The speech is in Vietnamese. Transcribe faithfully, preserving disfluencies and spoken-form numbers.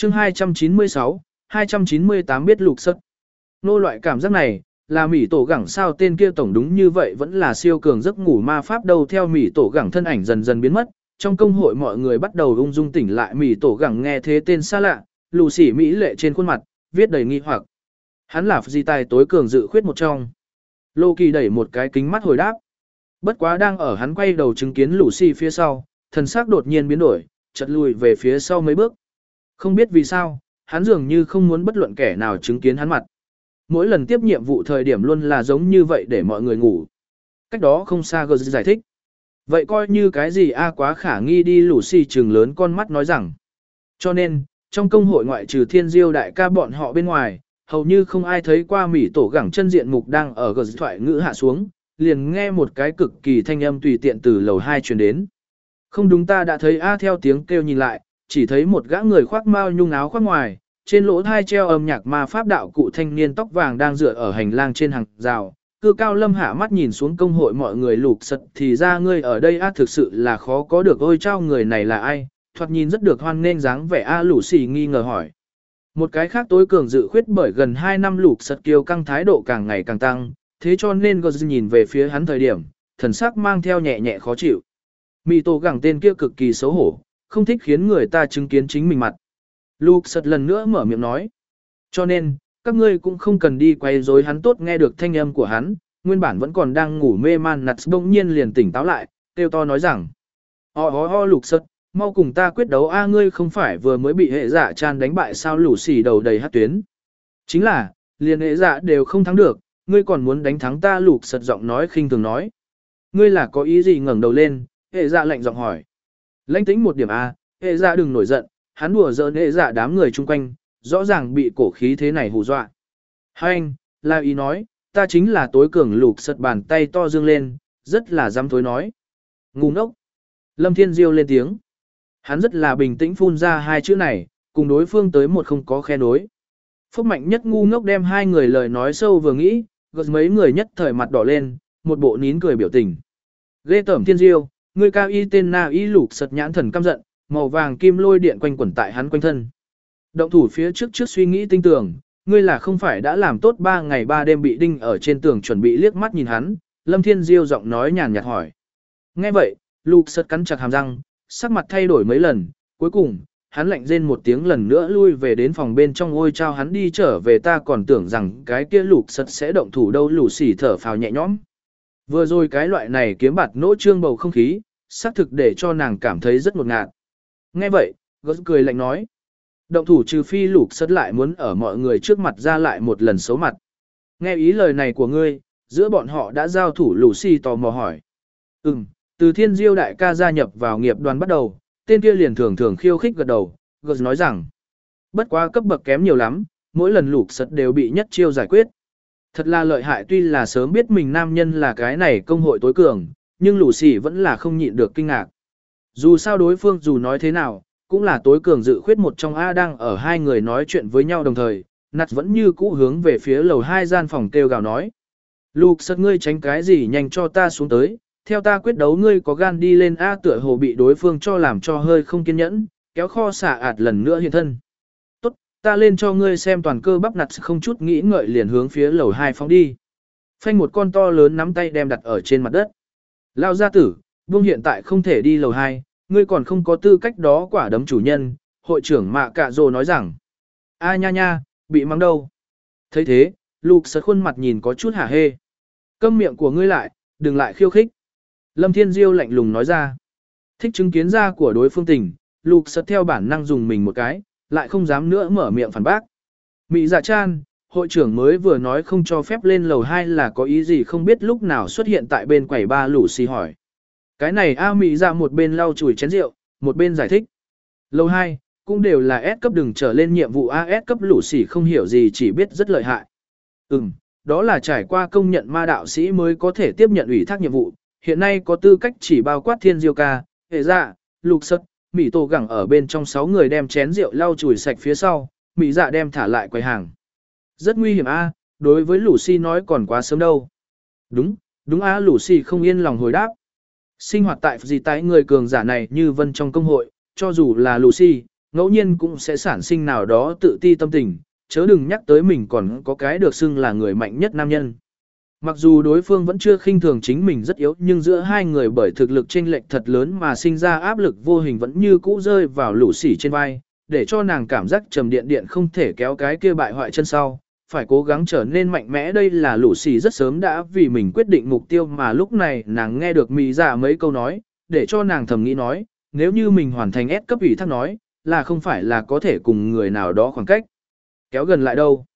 chương hai trăm chín mươi sáu, hai trăm chín mươi tám biết lục sất. Nô loại cảm giác này, là Mỹ tổ gẳng sao tên kia tổng đúng như vậy vẫn là siêu cường giấc ngủ ma pháp đâu. Theo Mỹ tổ gẳng thân ảnh dần dần biến mất, trong công hội mọi người bắt đầu ung dung tỉnh lại. Mỹ tổ gẳng nghe thế tên xa lạ, lù xỉ mỹ lệ trên khuôn mặt, viết đầy nghi hoặc. Hắn là di tài tối cường dự khuyết một trong. Lô Kỳ đẩy một cái kính mắt hồi đáp. Bất quá đang ở hắn quay đầu chứng kiến lù xỉ phía sau, thần sắc đột nhiên biến đổi, chợt lùi về phía sau mấy bước. Không biết vì sao, hắn dường như không muốn bất luận kẻ nào chứng kiến hắn mặt. Mỗi lần tiếp nhiệm vụ thời điểm luôn là giống như vậy để mọi người ngủ. Cách đó không xa Gơ giải thích. Vậy coi như cái gì a quá khả nghi đi. Lũ xì trừng lớn con mắt nói rằng. Cho nên, trong công hội ngoại trừ Thiên Diêu đại ca bọn họ bên ngoài, hầu như không ai thấy qua Mỹ tổ gẳng chân diện mục đang ở Gơ thoại ngữ hạ xuống, liền nghe một cái cực kỳ thanh âm tùy tiện từ lầu hai truyền đến. Không đúng, ta đã thấy a. Theo tiếng kêu nhìn lại, chỉ thấy một gã người khoác mao nhung áo khoác ngoài, trên lỗ thai treo âm nhạc ma pháp đạo cụ thanh niên tóc vàng đang dựa ở hành lang trên hàng rào. Cư Cao Lâm hạ mắt nhìn xuống công hội mọi người lục sật, thì ra ngươi ở đây a, thực sự là khó có được. Ôi chao, người này là ai, thoạt nhìn rất được hoan nghênh dáng vẻ a. Lũ xì nghi ngờ hỏi. Một cái khác tối cường dự khuyết bởi gần hai năm lục sật kiêu căng thái độ càng ngày càng tăng, thế cho nên Gơ nhìn về phía hắn thời điểm, thần sắc mang theo nhẹ nhẹ khó chịu. Mị tổ gẳng tên kia cực kỳ xấu hổ, không thích khiến người ta chứng kiến chính mình mặt. Lục sật lần nữa mở miệng nói. Cho nên, các ngươi cũng không cần đi quay rối hắn. Tốt nghe được thanh âm của hắn, nguyên bản vẫn còn đang ngủ mê man nặt bỗng nhiên liền tỉnh táo lại, kêu to nói rằng. Ho ho ho lục sật, mau cùng ta quyết đấu a. Ngươi không phải vừa mới bị hệ dạ chan đánh bại sao? Lũ xì đầu đầy hát tuyến. Chính là, liền hệ dạ đều không thắng được, ngươi còn muốn đánh thắng ta? Lục sật giọng nói khinh thường nói. Ngươi là có ý gì? Ngẩng đầu lên, hệ dạ lạnh giọng hỏi. Lãnh tĩnh một điểm a, hệ dạ đừng nổi giận. Hắn đùa giỡn hệ dạ đám người chung quanh, rõ ràng bị cổ khí thế này hù dọa. Hai anh, là ý nói, ta chính là tối cường. Lục sật bàn tay to dương lên, rất là dám thối nói. Ngu ngốc. Lâm Thiên Diêu lên tiếng. Hắn rất là bình tĩnh phun ra hai chữ này, cùng đối phương tới một không có khe nối. Phúc mạnh nhất ngu ngốc đem hai người lời nói sâu vừa nghĩ, gật mấy người nhất thời mặt đỏ lên, một bộ nín cười biểu tình. Ghê tởm Thiên Diêu, người cao y tên na y. Lục sật nhãn thần căm giận, màu vàng kim lôi điện quanh quẩn tại hắn quanh thân. Động thủ phía trước trước suy nghĩ tinh tường, ngươi là không phải đã làm tốt ba ngày ba đêm bị đinh ở trên tường chuẩn bị liếc mắt nhìn hắn. Lâm Thiên Diêu giọng nói nhàn nhạt hỏi. Nghe vậy, Lục sật cắn chặt hàm răng, sắc mặt thay đổi mấy lần, cuối cùng, hắn lạnh rên một tiếng lần nữa lui về đến phòng bên trong. Ôi chao, hắn đi trở về, ta còn tưởng rằng cái kia Lục sật sẽ động thủ đâu. Lũ xỉ thở phào nhẹ nhõm. Vừa rồi cái loại này kiếm bạt nỗ trương bầu không khí, xác thực để cho nàng cảm thấy rất ngột ngạt. Nghe vậy, Gớt cười lạnh nói. Động thủ trừ phi Lục sật lại muốn ở mọi người trước mặt ra lại một lần xấu mặt. Nghe ý lời này của ngươi, giữa bọn họ đã giao thủ? Lũ xì tò mò hỏi. Ừm, từ Thiên Diêu đại ca gia nhập vào nghiệp đoàn bắt đầu, tên kia liền thường thường khiêu khích gật đầu. Gớt nói rằng. Bất quá cấp bậc kém nhiều lắm, mỗi lần Lục sật đều bị nhất chiêu giải quyết. Thật là lợi hại. Tuy là sớm biết mình nam nhân là cái này công hội tối cường, nhưng Lũ xì vẫn là không nhịn được kinh ngạc. Dù sao đối phương dù nói thế nào, cũng là tối cường dự khuyết một trong a. Đang ở hai người nói chuyện với nhau đồng thời, Nặt vẫn như cũ hướng về phía lầu hai gian phòng kêu gào nói. Lục sật, ngươi tránh cái gì, nhanh cho ta xuống tới, theo ta quyết đấu. Ngươi có gan đi lên a. Tựa hồ bị đối phương cho làm cho hơi không kiên nhẫn, kéo kho xả ạt lần nữa hiện thân. Tốt, ta lên cho ngươi xem toàn cơ bắp. Nặt không chút nghĩ ngợi liền hướng phía lầu hai phóng đi. Phanh một con to lớn nắm tay đem đặt ở trên mặt đất. Lao gia tử, buông, hiện tại không thể đi lầu hai, ngươi còn không có tư cách đó. Quả đấm chủ nhân, hội trưởng Mạ Cạ Rồ nói rằng. A nha nha, bị mắng đâu. Thấy thế, Lục sật khuôn mặt nhìn có chút hả hê. Câm miệng của ngươi lại, đừng lại khiêu khích. Lâm Thiên Diêu lạnh lùng nói ra. Thích chứng kiến ra của đối phương tình, Lục sật theo bản năng dùng mình một cái, lại không dám nữa mở miệng phản bác. Mị Dạ Chan, hội trưởng mới vừa nói không cho phép lên lầu hai là có ý gì? Không biết lúc nào xuất hiện tại bên quầy ba. Lũ xì hỏi. Cái này A. Mị Dạ một bên lau chùi chén rượu, một bên giải thích. Lầu hai, cũng đều là S cấp, đừng trở lên nhiệm vụ A. S cấp. Lũ xì không hiểu gì, chỉ biết rất lợi hại. Ừm, đó là trải qua công nhận ma đạo sĩ mới có thể tiếp nhận ủy thác nhiệm vụ. Hiện nay có tư cách chỉ bao quát Thiên Diêu ca, hệ dạ, Lục sật, Mỹ tổ gẳng ở bên trong sáu người đem chén rượu lau chùi sạch phía sau, Mỹ dạ đem thả lại quầy hàng. Rất nguy hiểm a, đối với Lũ xì nói còn quá sớm đâu. Đúng, đúng a. Lũ xì không yên lòng hồi đáp. Sinh hoạt tại gì tại người cường giả này như vân trong công hội, cho dù là Lũ xì, ngẫu nhiên cũng sẽ sản sinh nào đó tự ti tâm tình, chớ đừng nhắc tới mình còn có cái được xưng là người mạnh nhất nam nhân. Mặc dù đối phương vẫn chưa khinh thường chính mình rất yếu, nhưng giữa hai người bởi thực lực chênh lệch thật lớn mà sinh ra áp lực vô hình vẫn như cũ rơi vào lũ sỉ trên vai, để cho nàng cảm giác trầm điện điện không thể kéo cái kia bại hoại chân sau, phải cố gắng trở nên mạnh mẽ. Đây là lũ sỉ rất sớm đã vì mình quyết định mục tiêu, mà lúc này nàng nghe được mì giả mấy câu nói, để cho nàng thầm nghĩ nói, nếu như mình hoàn thành S cấp ủy thác nói, là không phải là có thể cùng người nào đó khoảng cách kéo gần lại đâu.